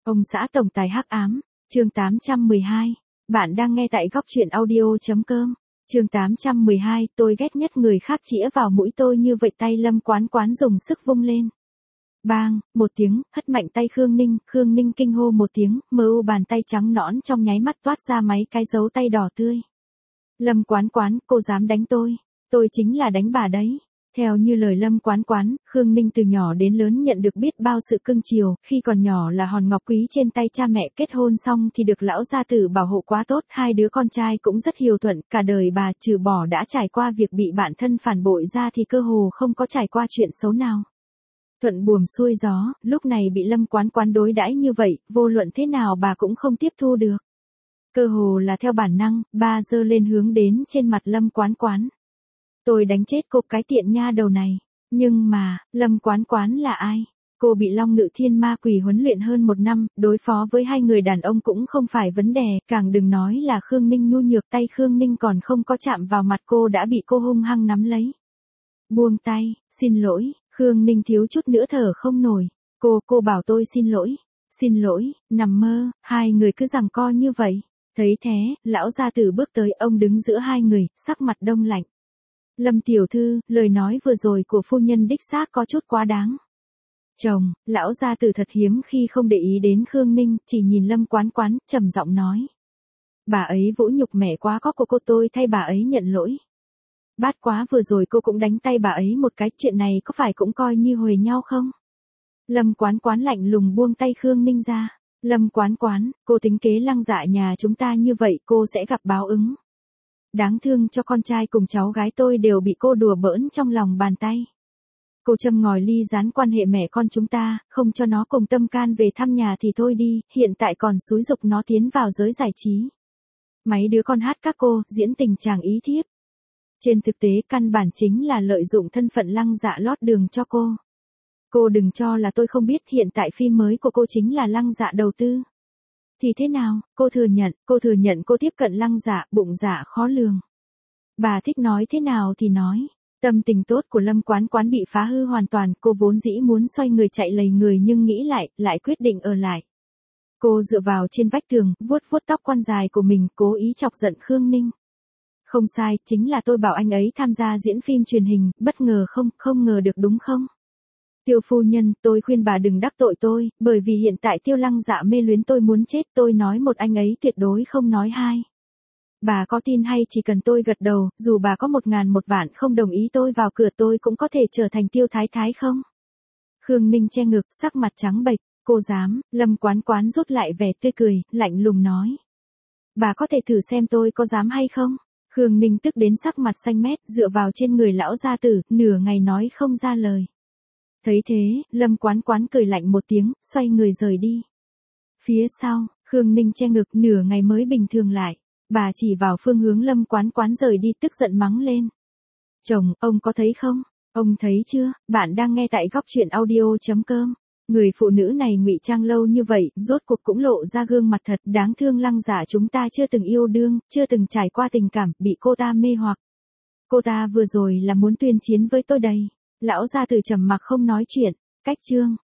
Ông xã tổng tài hắc ám, chương 812. Bạn đang nghe tại góc truyện audio.com. Chương 812, tôi ghét nhất người khác chĩa vào mũi tôi như vậy, tay Lâm Quán Quán dùng sức vung lên. Bang, một tiếng, hất mạnh tay Khương Ninh kinh hô một tiếng, mờ u bàn tay trắng nõn trong nháy mắt toát ra mấy cái dấu tay đỏ tươi. Lâm Quán Quán, cô dám đánh tôi chính là đánh bà đấy. Theo như lời Lâm Quán Quán, Khương Ninh từ nhỏ đến lớn nhận được biết bao sự cưng chiều, khi còn nhỏ là hòn ngọc quý trên tay cha mẹ, kết hôn xong thì được lão gia tử bảo hộ quá tốt, hai đứa con trai cũng rất hiếu thuận, cả đời bà trừ bỏ đã trải qua việc bị bạn thân phản bội ra thì cơ hồ không có trải qua chuyện xấu nào. Thuận buồm xuôi gió, lúc này bị Lâm Quán Quán đối đãi như vậy, vô luận thế nào bà cũng không tiếp thu được. Cơ hồ là theo bản năng, ba giơ lên hướng đến trên mặt Lâm Quán Quán. Tôi đánh chết cô cái tiện nha đầu này. Nhưng mà, Lâm Quán Quán là ai? Cô bị Long Ngự Thiên Ma Quỷ huấn luyện hơn 1 năm, đối phó với hai người đàn ông cũng không phải vấn đề, càng đừng nói là Khương Ninh nhu nhược, tay Khương Ninh còn không có chạm vào mặt cô đã bị cô hung hăng nắm lấy. Buông tay, xin lỗi, Khương Ninh thiếu chút nữa thở không nổi. Cô bảo tôi xin lỗi, nằm mơ, hai người cứ giằng co như vậy. Thấy thế, lão gia tử bước tới, ông đứng giữa hai người, sắc mặt đông lạnh. Lâm tiểu thư, lời nói vừa rồi của phu nhân đích xác có chút quá đáng. Chồng, lão gia tử thật hiếm khi không để ý đến Khương Ninh, chỉ nhìn Lâm Quán Quán, trầm giọng nói. Bà ấy vũ nhục mẹ quá, có cô tôi thay bà ấy nhận lỗi. Bát quá vừa rồi cô cũng đánh tay bà ấy một cái, chuyện này có phải cũng coi như huề nhau không? Lâm Quán Quán lạnh lùng buông tay Khương Ninh ra. Lâm Quán Quán, cô tính kế lăng dạ nhà chúng ta như vậy cô sẽ gặp báo ứng. Đáng thương cho con trai cùng cháu gái tôi đều bị cô đùa bỡn trong lòng bàn tay. Cô châm ngòi ly gián quan hệ mẹ con chúng ta, không cho nó cùng Tâm Can về thăm nhà thì thôi đi, hiện tại còn xúi giục nó tiến vào giới giải trí. Mấy đứa con hát các cô, diễn tình chàng ý thiếp. Trên thực tế căn bản chính là lợi dụng thân phận lăng dạ lót đường cho cô. Cô đừng cho là tôi không biết, hiện tại phim mới của cô chính là lăng dạ đầu tư. Thì thế nào, cô thừa nhận cô tiếp cận lăng dạ, bụng dạ khó lường. Bà thích nói thế nào thì nói. Tâm tình tốt của Lâm Quán Quán bị phá hư hoàn toàn, cô vốn dĩ muốn xoay người chạy lầy người nhưng nghĩ lại quyết định ở lại. Cô dựa vào trên vách tường, vuốt tóc quan dài của mình, cố ý chọc giận Khương Ninh. Không sai, chính là tôi bảo anh ấy tham gia diễn phim truyền hình, bất ngờ không ngờ được đúng không? Tiêu phu nhân, tôi khuyên bà đừng đắc tội tôi, bởi vì hiện tại Tiêu lăng dạ mê luyến tôi muốn chết, tôi nói một anh ấy tuyệt đối không nói hai. Bà có tin hay chỉ cần tôi gật đầu, dù bà có 1.000 1 vạn không đồng ý tôi vào cửa tôi cũng có thể trở thành Tiêu thái thái không? Khương Ninh che ngực, sắc mặt trắng bệch, cô dám, Lâm Quán Quán rút lại vẻ tươi cười, lạnh lùng nói. Bà có thể thử xem tôi có dám hay không? Khương Ninh tức đến sắc mặt xanh mét, dựa vào trên người lão gia tử, nửa ngày nói không ra lời. Thấy thế, Lâm Quán Quán cười lạnh một tiếng, xoay người rời đi. Phía sau, Khương Ninh che ngực, nửa ngày mới bình thường lại. Bà chỉ vào phương hướng Lâm Quán Quán rời đi, tức giận mắng lên. Chồng, ông có thấy không? Ông thấy chưa? Bạn đang nghe tại góc truyện audio.com. Người phụ nữ này ngụy trang lâu như vậy, rốt cuộc cũng lộ ra gương mặt thật, đáng thương lăng dạ chúng ta chưa từng yêu đương, chưa từng trải qua tình cảm, bị cô ta mê hoặc. Cô ta vừa rồi là muốn tuyên chiến với tôi đây. Lão gia tử trầm mặc không nói chuyện. Cách chương.